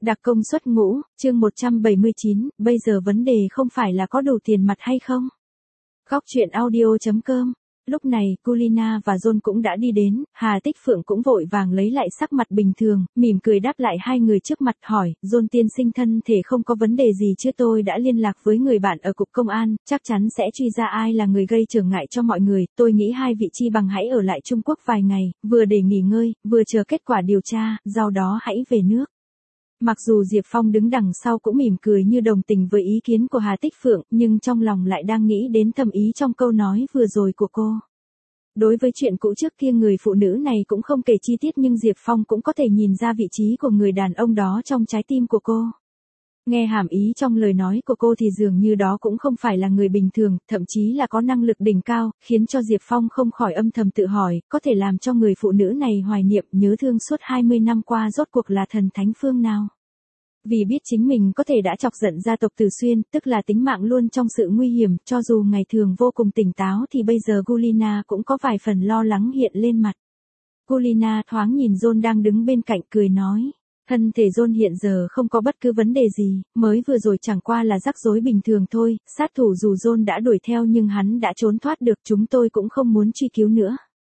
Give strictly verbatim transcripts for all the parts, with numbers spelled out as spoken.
Đặc công xuất ngũ, chương một trăm bảy mươi chín, bây giờ vấn đề không phải là có đủ tiền mặt hay không. Góc truyện audio.com. Lúc này, Culina và John cũng đã đi đến, Hà Tích Phượng cũng vội vàng lấy lại sắc mặt bình thường, mỉm cười đáp lại hai người trước mặt hỏi, John tiên sinh thân thể không có vấn đề gì chứ, tôi đã liên lạc với người bạn ở cục công an, chắc chắn sẽ truy ra ai là người gây trở ngại cho mọi người, tôi nghĩ hai vị chi bằng hãy ở lại Trung Quốc vài ngày, vừa để nghỉ ngơi, vừa chờ kết quả điều tra, sau đó hãy về nước. Mặc dù Diệp Phong đứng đằng sau cũng mỉm cười như đồng tình với ý kiến của Hà Tích Phượng, nhưng trong lòng lại đang nghĩ đến thầm ý trong câu nói vừa rồi của cô. Đối với chuyện cũ trước kia người phụ nữ này cũng không kể chi tiết nhưng Diệp Phong cũng có thể nhìn ra vị trí của người đàn ông đó trong trái tim của cô. Nghe hàm ý trong lời nói của cô thì dường như đó cũng không phải là người bình thường, thậm chí là có năng lực đỉnh cao, khiến cho Diệp Phong không khỏi âm thầm tự hỏi, có thể làm cho người phụ nữ này hoài niệm nhớ thương suốt hai mươi năm qua rốt cuộc là thần thánh phương nào. Vì biết chính mình có thể đã chọc giận gia tộc Từ Xuyên, tức là tính mạng luôn trong sự nguy hiểm, cho dù ngày thường vô cùng tỉnh táo thì bây giờ Culina cũng có vài phần lo lắng hiện lên mặt. Culina thoáng nhìn John đang đứng bên cạnh cười nói. Thân thể John hiện giờ không có bất cứ vấn đề gì, mới vừa rồi chẳng qua là rắc rối bình thường thôi, sát thủ dù John đã đuổi theo nhưng hắn đã trốn thoát được, chúng tôi cũng không muốn truy cứu nữa.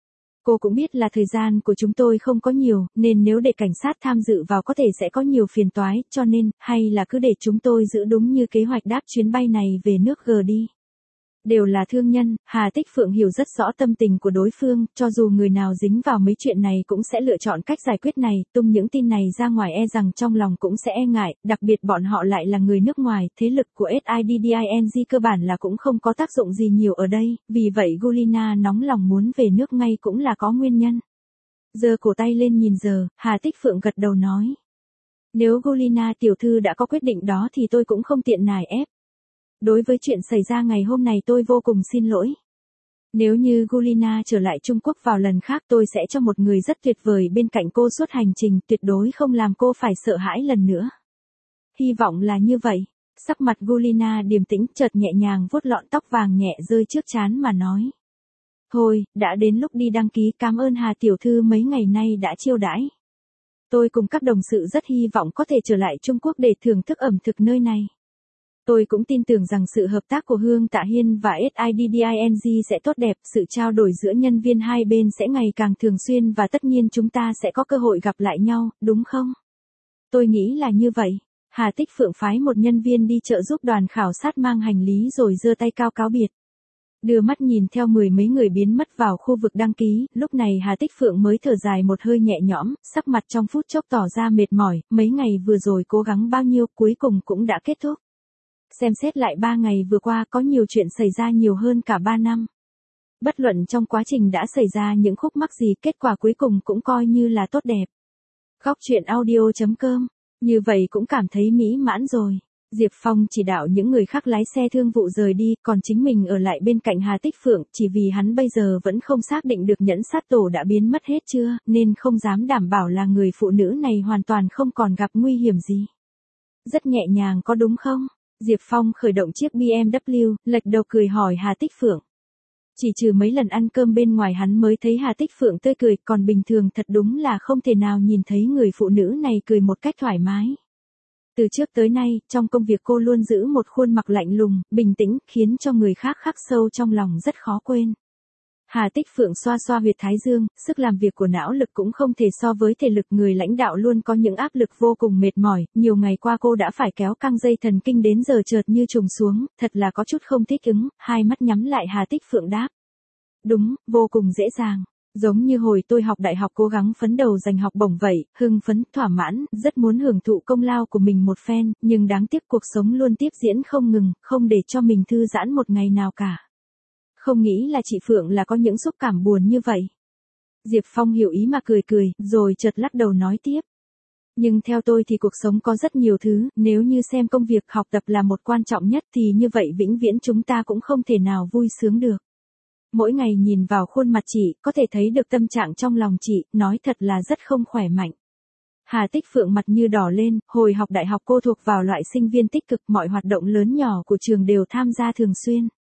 Cô cũng biết là thời gian của chúng tôi không có nhiều, nên nếu để cảnh sát tham dự vào có thể sẽ có nhiều phiền toái, cho nên, hay là cứ để chúng tôi giữ đúng như kế hoạch đáp chuyến bay này về nước G đi. Đều là thương nhân, Hà Tích Phượng hiểu rất rõ tâm tình của đối phương, cho dù người nào dính vào mấy chuyện này cũng sẽ lựa chọn cách giải quyết này, tung những tin này ra ngoài e rằng trong lòng cũng sẽ e ngại, đặc biệt bọn họ lại là người nước ngoài, thế lực của SIDDING cơ bản là cũng không có tác dụng gì nhiều ở đây, vì vậy Culina nóng lòng muốn về nước ngay cũng là có nguyên nhân. Giơ cổ tay lên nhìn giờ, Hà Tích Phượng gật đầu nói. Nếu Culina tiểu thư đã có quyết định đó thì tôi cũng không tiện nài ép. Đối với chuyện xảy ra ngày hôm nay tôi vô cùng xin lỗi. Nếu như Culina trở lại Trung Quốc vào lần khác tôi sẽ cho một người rất tuyệt vời bên cạnh cô suốt hành trình, tuyệt đối không làm cô phải sợ hãi lần nữa. Hy vọng là như vậy. Sắc mặt Culina điềm tĩnh, chợt nhẹ nhàng vuốt lọn tóc vàng nhẹ rơi trước trán mà nói. Thôi, đã đến lúc đi đăng ký, cảm ơn Hà tiểu thư mấy ngày nay đã chiêu đãi. Tôi cùng các đồng sự rất hy vọng có thể trở lại Trung Quốc để thưởng thức ẩm thực nơi này. Tôi cũng tin tưởng rằng sự hợp tác của Hương Tạ Hiên và SIDDING sẽ tốt đẹp, sự trao đổi giữa nhân viên hai bên sẽ ngày càng thường xuyên và tất nhiên chúng ta sẽ có cơ hội gặp lại nhau, đúng không? Tôi nghĩ là như vậy. Hà Tích Phượng phái một nhân viên đi trợ giúp đoàn khảo sát mang hành lý rồi giơ tay cao cáo biệt. Đưa mắt nhìn theo mười mấy người biến mất vào khu vực đăng ký, lúc này Hà Tích Phượng mới thở dài một hơi nhẹ nhõm, sắc mặt trong phút chốc tỏ ra mệt mỏi, mấy ngày vừa rồi cố gắng bao nhiêu cuối cùng cũng đã kết thúc. Xem xét lại ba ngày vừa qua có nhiều chuyện xảy ra nhiều hơn cả ba năm. Bất luận trong quá trình đã xảy ra những khúc mắc gì, kết quả cuối cùng cũng coi như là tốt đẹp. Góc truyện audio.com, như vậy cũng cảm thấy mỹ mãn rồi. Diệp Phong chỉ đạo những người khác lái xe thương vụ rời đi, còn chính mình ở lại bên cạnh Hà Tích Phượng, chỉ vì hắn bây giờ vẫn không xác định được nhẫn sát tổ đã biến mất hết chưa, nên không dám đảm bảo là người phụ nữ này hoàn toàn không còn gặp nguy hiểm gì. Rất nhẹ nhàng có đúng không? Diệp Phong khởi động chiếc bê em vê lệch đầu cười hỏi Hà Tích Phượng. Chỉ trừ mấy lần ăn cơm bên ngoài hắn mới thấy Hà Tích Phượng tươi cười, còn bình thường thật đúng là không thể nào nhìn thấy người phụ nữ này cười một cách thoải mái. Từ trước tới nay, trong công việc cô luôn giữ một khuôn mặt lạnh lùng, bình tĩnh, khiến cho người khác khắc sâu trong lòng rất khó quên. Hà Tích Phượng xoa xoa huyệt thái dương, sức làm việc của não lực cũng không thể so với thể lực người lãnh đạo luôn có những áp lực vô cùng mệt mỏi, nhiều ngày qua cô đã phải kéo căng dây thần kinh đến giờ chợt như trùng xuống, thật là có chút không thích ứng, hai mắt nhắm lại Hà Tích Phượng đáp. Đúng, vô cùng dễ dàng. Giống như hồi tôi học đại học cố gắng phấn đấu giành học bổng vậy, hưng phấn, thỏa mãn, rất muốn hưởng thụ công lao của mình một phen, nhưng đáng tiếc cuộc sống luôn tiếp diễn không ngừng, không để cho mình thư giãn một ngày nào cả. Không nghĩ là chị Phượng là có những xúc cảm buồn như vậy. Diệp Phong hiểu ý mà cười cười, rồi chợt lắc đầu nói tiếp. Nhưng theo tôi thì cuộc sống có rất nhiều thứ, nếu như xem công việc học tập là một quan trọng nhất thì như vậy vĩnh viễn chúng ta cũng không thể nào vui sướng được. Mỗi ngày nhìn vào khuôn mặt chị, có thể thấy được tâm trạng trong lòng chị, nói thật là rất không khỏe mạnh. Hà Tích Phượng mặt như đỏ lên, hồi học đại học cô thuộc vào loại sinh viên tích cực, mọi hoạt động lớn nhỏ của trường đều tham gia thường xuyên.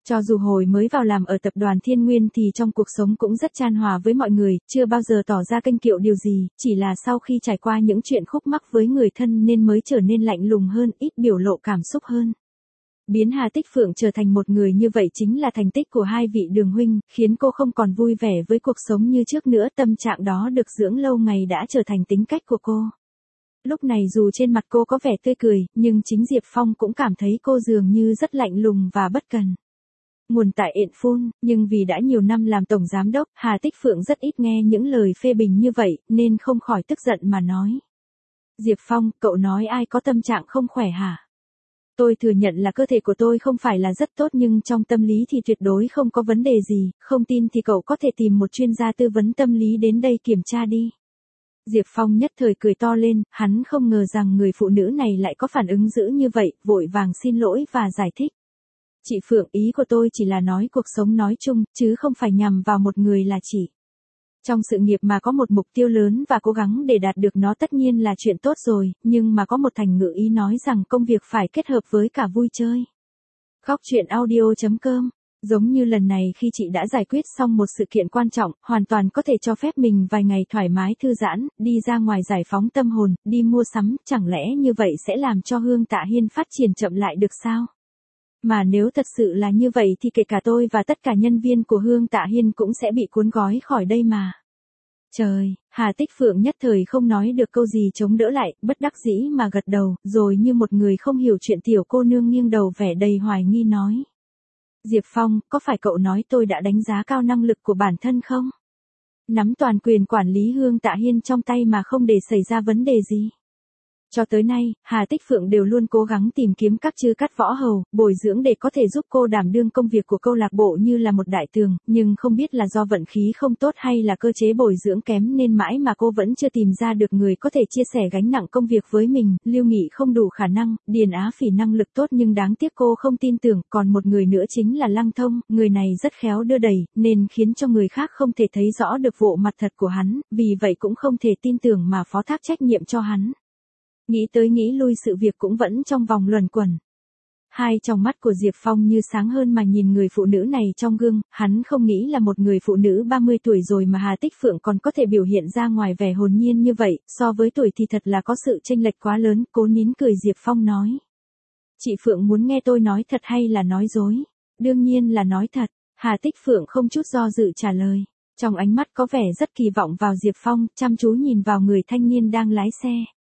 Cho dù hồi mới vào làm ở tập đoàn Thiên Nguyên thì trong cuộc sống cũng rất chan hòa với mọi người, chưa bao giờ tỏ ra kênh kiệu điều gì, chỉ là sau khi trải qua những chuyện khúc mắc với người thân nên mới trở nên lạnh lùng hơn, ít biểu lộ cảm xúc hơn. Biến Hà Tích Phượng trở thành một người như vậy chính là thành tích của hai vị Đường huynh, khiến cô không còn vui vẻ với cuộc sống như trước nữa, tâm trạng đó được dưỡng lâu ngày đã trở thành tính cách của cô. Lúc này dù trên mặt cô có vẻ tươi cười, nhưng chính Diệp Phong cũng cảm thấy cô dường như rất lạnh lùng và bất cần. Nguồn tại Yện Phun, nhưng vì đã nhiều năm làm tổng giám đốc, Hà Tích Phượng rất ít nghe những lời phê bình như vậy, nên không khỏi tức giận mà nói. Diệp Phong, cậu nói ai có tâm trạng không khỏe hả? Tôi thừa nhận là cơ thể của tôi không phải là rất tốt nhưng trong tâm lý thì tuyệt đối không có vấn đề gì, không tin thì cậu có thể tìm một chuyên gia tư vấn tâm lý đến đây kiểm tra đi. Diệp Phong nhất thời cười to lên, hắn không ngờ rằng người phụ nữ này lại có phản ứng dữ như vậy, vội vàng xin lỗi và giải thích. Chị Phượng, ý của tôi chỉ là nói cuộc sống nói chung, chứ không phải nhằm vào một người là chị. Trong sự nghiệp mà có một mục tiêu lớn và cố gắng để đạt được nó tất nhiên là chuyện tốt rồi, nhưng mà có một thành ngữ ý nói rằng công việc phải kết hợp với cả vui chơi. Góc truyện audio chấm com. Giống như lần này khi chị đã giải quyết xong một sự kiện quan trọng, hoàn toàn có thể cho phép mình vài ngày thoải mái thư giãn, đi ra ngoài giải phóng tâm hồn, đi mua sắm, chẳng lẽ như vậy sẽ làm cho Hương Tạ Hiên phát triển chậm lại được sao? Mà nếu thật sự là như vậy thì kể cả tôi và tất cả nhân viên của Hương Tạ Hiên cũng sẽ bị cuốn gói khỏi đây mà. Trời, Hà Tích Phượng nhất thời không nói được câu gì chống đỡ lại, bất đắc dĩ mà gật đầu, rồi như một người không hiểu chuyện tiểu cô nương nghiêng đầu vẻ đầy hoài nghi nói. Diệp Phong, có phải cậu nói tôi đã đánh giá cao năng lực của bản thân không? Nắm toàn quyền quản lý Hương Tạ Hiên trong tay mà không để xảy ra vấn đề gì. Cho tới nay, Hà Tích Phượng đều luôn cố gắng tìm kiếm các chư cắt võ hầu, bồi dưỡng để có thể giúp cô đảm đương công việc của câu lạc bộ như là một đại tường, nhưng không biết là do vận khí không tốt hay là cơ chế bồi dưỡng kém nên mãi mà cô vẫn chưa tìm ra được người có thể chia sẻ gánh nặng công việc với mình. Lưu Nghị không đủ khả năng, Điền Á Phỉ năng lực tốt nhưng đáng tiếc cô không tin tưởng, còn một người nữa chính là Lăng Thông, người này rất khéo đưa đẩy, nên khiến cho người khác không thể thấy rõ được bộ mặt thật của hắn, vì vậy cũng không thể tin tưởng mà phó thác trách nhiệm cho hắn. Nghĩ tới nghĩ lui sự việc cũng vẫn trong vòng luẩn quẩn. Hai tròng mắt của Diệp Phong như sáng hơn mà nhìn người phụ nữ này trong gương, hắn không nghĩ là một người phụ nữ ba mươi tuổi rồi mà Hà Tích Phượng còn có thể biểu hiện ra ngoài vẻ hồn nhiên như vậy, so với tuổi thì thật là có sự chênh lệch quá lớn, cố nín cười Diệp Phong nói. Chị Phượng muốn nghe tôi nói thật hay là nói dối? Đương nhiên là nói thật, Hà Tích Phượng không chút do dự trả lời. Trong ánh mắt có vẻ rất kỳ vọng vào Diệp Phong, chăm chú nhìn vào người thanh niên đang lái xe.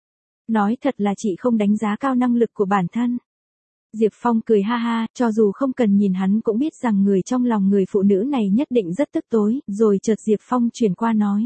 Nói thật là chị không đánh giá cao năng lực của bản thân. Diệp Phong cười ha ha, cho dù không cần nhìn hắn cũng biết rằng người trong lòng người phụ nữ này nhất định rất tức tối, rồi chợt Diệp Phong chuyển qua nói.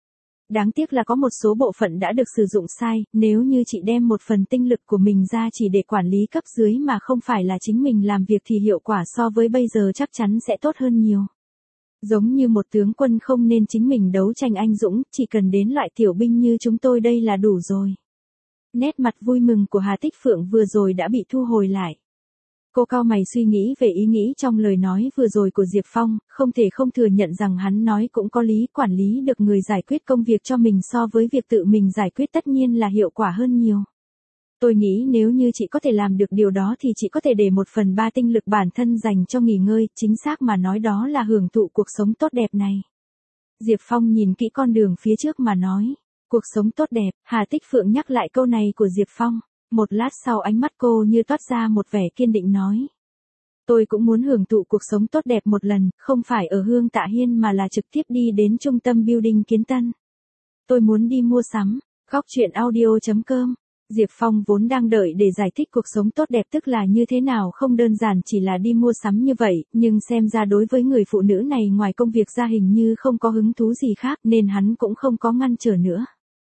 Đáng tiếc là có một số bộ phận đã được sử dụng sai, nếu như chị đem một phần tinh lực của mình ra chỉ để quản lý cấp dưới mà không phải là chính mình làm việc thì hiệu quả so với bây giờ chắc chắn sẽ tốt hơn nhiều. Giống như một tướng quân không nên chính mình đấu tranh anh dũng, chỉ cần đến loại tiểu binh như chúng tôi đây là đủ rồi. Nét mặt vui mừng của Hà Tích Phượng vừa rồi đã bị thu hồi lại. Cô cau mày suy nghĩ về ý nghĩ trong lời nói vừa rồi của Diệp Phong, không thể không thừa nhận rằng hắn nói cũng có lý, quản lý được người giải quyết công việc cho mình so với việc tự mình giải quyết tất nhiên là hiệu quả hơn nhiều. Tôi nghĩ nếu như chị có thể làm được điều đó thì chị có thể để một phần ba tinh lực bản thân dành cho nghỉ ngơi, chính xác mà nói đó là hưởng thụ cuộc sống tốt đẹp này. Diệp Phong nhìn kỹ con đường phía trước mà nói. Cuộc sống tốt đẹp, Hà Tích Phượng nhắc lại câu này của Diệp Phong. Một lát sau ánh mắt cô như toát ra một vẻ kiên định nói. Tôi cũng muốn hưởng thụ cuộc sống tốt đẹp một lần, không phải ở Hương Tạ Hiên mà là trực tiếp đi đến trung tâm building Kiến Tân. Tôi muốn đi mua sắm. Góc truyện audio chấm com. Diệp Phong vốn đang đợi để giải thích cuộc sống tốt đẹp tức là như thế nào, không đơn giản chỉ là đi mua sắm như vậy, nhưng xem ra đối với người phụ nữ này ngoài công việc ra hình như không có hứng thú gì khác nên hắn cũng không có ngăn trở nữa.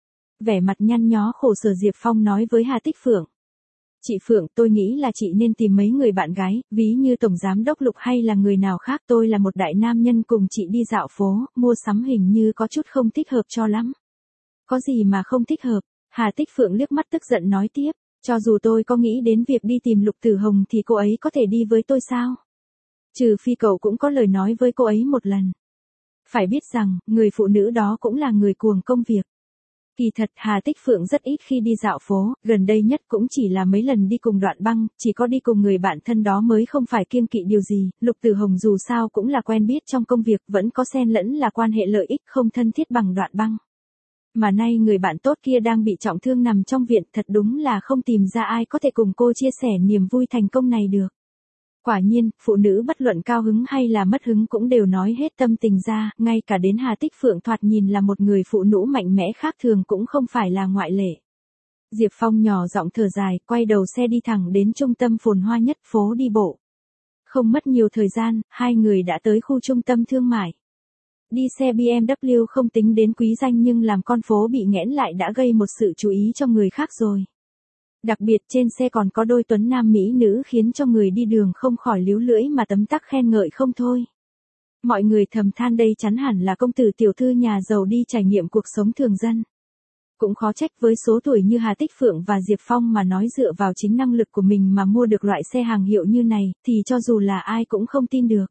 Vẻ mặt nhăn nhó khổ sở Diệp Phong nói với Hà Tích Phượng. Chị Phượng, tôi nghĩ là chị nên tìm mấy người bạn gái, ví như Tổng Giám Đốc Lục hay là người nào khác, tôi là một đại nam nhân cùng chị đi dạo phố, mua sắm hình như có chút không thích hợp cho lắm. Có gì mà không thích hợp? Hà Tích Phượng liếc mắt tức giận nói tiếp, cho dù tôi có nghĩ đến việc đi tìm Lục Tử Hồng thì cô ấy có thể đi với tôi sao? Trừ phi cậu cũng có lời nói với cô ấy một lần. Phải biết rằng, người phụ nữ đó cũng là người cuồng công việc. Kỳ thật Hà Tích Phượng rất ít khi đi dạo phố, gần đây nhất cũng chỉ là mấy lần đi cùng Đoạn Băng, chỉ có đi cùng người bạn thân đó mới không phải kiêng kỵ điều gì, Lục Tử Hồng dù sao cũng là quen biết trong công việc, vẫn có xen lẫn là quan hệ lợi ích không thân thiết bằng Đoạn Băng. Mà nay người bạn tốt kia đang bị trọng thương nằm trong viện, thật đúng là không tìm ra ai có thể cùng cô chia sẻ niềm vui thành công này được. Quả nhiên, phụ nữ bất luận cao hứng hay là mất hứng cũng đều nói hết tâm tình ra, ngay cả đến Hà Tích Phượng thoạt nhìn là một người phụ nữ mạnh mẽ khác thường cũng không phải là ngoại lệ. Diệp Phong nhỏ giọng thở dài, quay đầu xe đi thẳng đến trung tâm phồn hoa nhất phố đi bộ. Không mất nhiều thời gian, hai người đã tới khu trung tâm thương mại. Đi xe bê em vê không tính đến quý danh nhưng làm con phố bị nghẽn lại đã gây một sự chú ý cho người khác rồi. Đặc biệt trên xe còn có đôi tuấn nam mỹ nữ khiến cho người đi đường không khỏi líu lưỡi mà tấm tắc khen ngợi không thôi. Mọi người thầm than đây chắn hẳn là công tử tiểu thư nhà giàu đi trải nghiệm cuộc sống thường dân. Cũng khó trách với số tuổi như Hà Tích Phượng và Diệp Phong mà nói dựa vào chính năng lực của mình mà mua được loại xe hàng hiệu như này thì cho dù là ai cũng không tin được.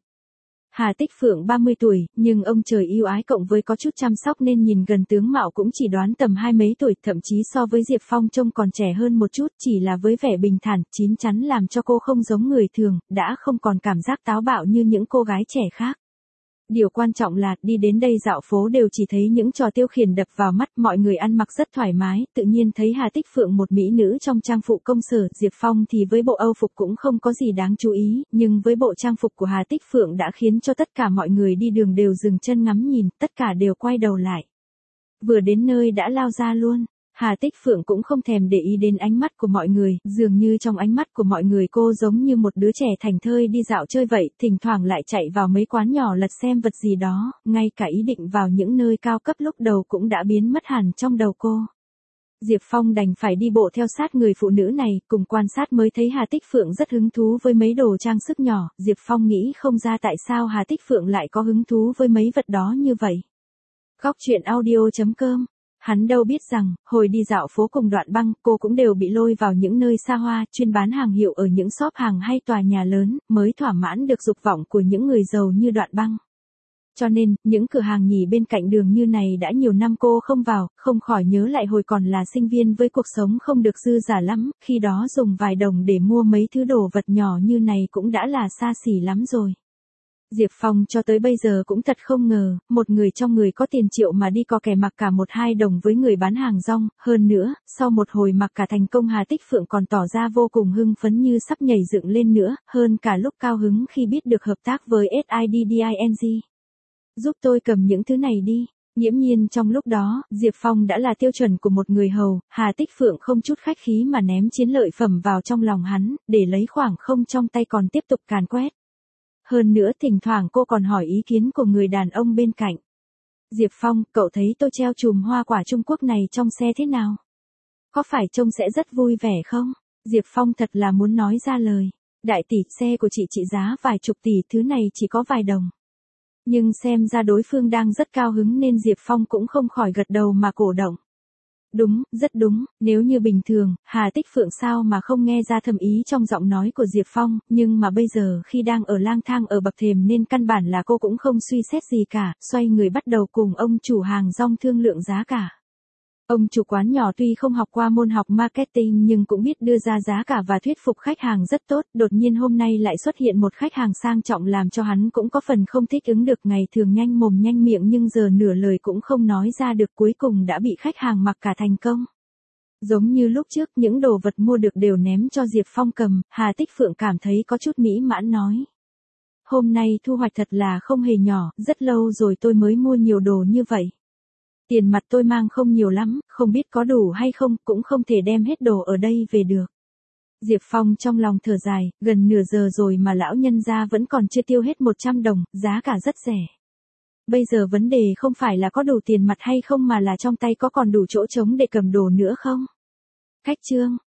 Hà Tích Phượng ba mươi tuổi, nhưng ông trời yêu ái cộng với có chút chăm sóc nên nhìn gần tướng mạo cũng chỉ đoán tầm hai mấy tuổi, thậm chí so với Diệp Phong trông còn trẻ hơn một chút, chỉ là với vẻ bình thản, chín chắn làm cho cô không giống người thường, đã không còn cảm giác táo bạo như những cô gái trẻ khác. Điều quan trọng là, đi đến đây dạo phố đều chỉ thấy những trò tiêu khiển đập vào mắt, mọi người ăn mặc rất thoải mái, tự nhiên thấy Hà Tích Phượng một mỹ nữ trong trang phục công sở, Diệp Phong thì với bộ Âu phục cũng không có gì đáng chú ý, nhưng với bộ trang phục của Hà Tích Phượng đã khiến cho tất cả mọi người đi đường đều dừng chân ngắm nhìn, tất cả đều quay đầu lại. Vừa đến nơi đã lao ra luôn. Hà Tích Phượng cũng không thèm để ý đến ánh mắt của mọi người, dường như trong ánh mắt của mọi người cô giống như một đứa trẻ thành thơi đi dạo chơi vậy, thỉnh thoảng lại chạy vào mấy quán nhỏ lật xem vật gì đó, ngay cả ý định vào những nơi cao cấp lúc đầu cũng đã biến mất hẳn trong đầu cô. Diệp Phong đành phải đi bộ theo sát người phụ nữ này, cùng quan sát mới thấy Hà Tích Phượng rất hứng thú với mấy đồ trang sức nhỏ, Diệp Phong nghĩ không ra tại sao Hà Tích Phượng lại có hứng thú với mấy vật đó như vậy. Góc truyện audio chấm com. Hắn đâu biết rằng, hồi đi dạo phố cùng Đoạn Băng, cô cũng đều bị lôi vào những nơi xa hoa, chuyên bán hàng hiệu ở những shop hàng hay tòa nhà lớn, mới thỏa mãn được dục vọng của những người giàu như Đoạn Băng. Cho nên, những cửa hàng nhì bên cạnh đường như này đã nhiều năm cô không vào, không khỏi nhớ lại hồi còn là sinh viên với cuộc sống không được dư giả lắm, khi đó dùng vài đồng để mua mấy thứ đồ vật nhỏ như này cũng đã là xa xỉ lắm rồi. Diệp Phong cho tới bây giờ cũng thật không ngờ, một người trong người có tiền triệu mà đi có kẻ mặc cả một hai đồng với người bán hàng rong, hơn nữa, sau một hồi mặc cả thành công Hà Tích Phượng còn tỏ ra vô cùng hưng phấn như sắp nhảy dựng lên nữa, hơn cả lúc cao hứng khi biết được hợp tác với ét i đê Ding. Giúp tôi cầm những thứ này đi. Nghiễm nhiên trong lúc đó, Diệp Phong đã là tiêu chuẩn của một người hầu, Hà Tích Phượng không chút khách khí mà ném chiến lợi phẩm vào trong lòng hắn, để lấy khoảng không trong tay còn tiếp tục càn quét. Hơn nữa thỉnh thoảng cô còn hỏi ý kiến của người đàn ông bên cạnh. Diệp Phong, cậu thấy tôi treo chùm hoa quả Trung Quốc này trong xe thế nào? Có phải trông sẽ rất vui vẻ không? Diệp Phong thật là muốn nói ra lời. Đại tỷ, xe của chị trị giá vài chục tỷ, thứ này chỉ có vài đồng. Nhưng xem ra đối phương đang rất cao hứng nên Diệp Phong cũng không khỏi gật đầu mà cổ động. Đúng, rất đúng, nếu như bình thường, Hà Tích Phượng sao mà không nghe ra thâm ý trong giọng nói của Diệp Phong, nhưng mà bây giờ khi đang ở lang thang ở bậc thềm nên căn bản là cô cũng không suy xét gì cả, xoay người bắt đầu cùng ông chủ hàng rong thương lượng giá cả. Ông chủ quán nhỏ tuy không học qua môn học marketing nhưng cũng biết đưa ra giá cả và thuyết phục khách hàng rất tốt, đột nhiên hôm nay lại xuất hiện một khách hàng sang trọng làm cho hắn cũng có phần không thích ứng được, ngày thường nhanh mồm nhanh miệng nhưng giờ nửa lời cũng không nói ra được, cuối cùng đã bị khách hàng mặc cả thành công. Giống như lúc trước những đồ vật mua được đều ném cho Diệp Phong cầm, Hà Tích Phượng cảm thấy có chút mỹ mãn nói. Hôm nay thu hoạch thật là không hề nhỏ, rất lâu rồi tôi mới mua nhiều đồ như vậy. Tiền mặt tôi mang không nhiều lắm, không biết có đủ hay không, cũng không thể đem hết đồ ở đây về được. Diệp Phong trong lòng thở dài, gần nửa giờ rồi mà lão nhân gia vẫn còn chưa tiêu hết một trăm đồng, giá cả rất rẻ. Bây giờ vấn đề không phải là có đủ tiền mặt hay không mà là trong tay có còn đủ chỗ trống để cầm đồ nữa không? Khách trương,